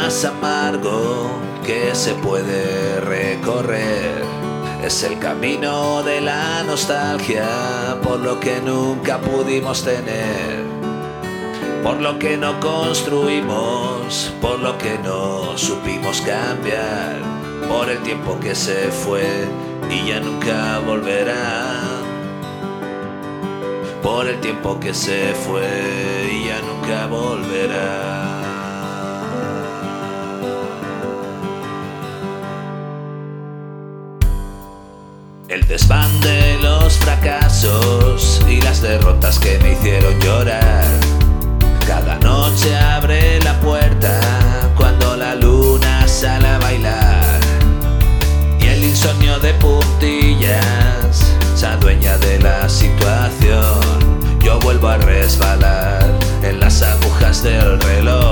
más amargo que se puede recorrer. Es el camino de la nostalgia por lo que nunca pudimos tener, por lo que no construimos, por lo que no supimos cambiar, por el tiempo que se fue y ya nunca volverá, por el tiempo que se fue y ya nunca volverá. El desván de los fracasos y las derrotas que me hicieron llorar. Cada noche abre la puerta cuando la luna sale a bailar, y el insomnio de puntillas se adueña de la situación. Yo vuelvo a resbalar en las agujas del reloj.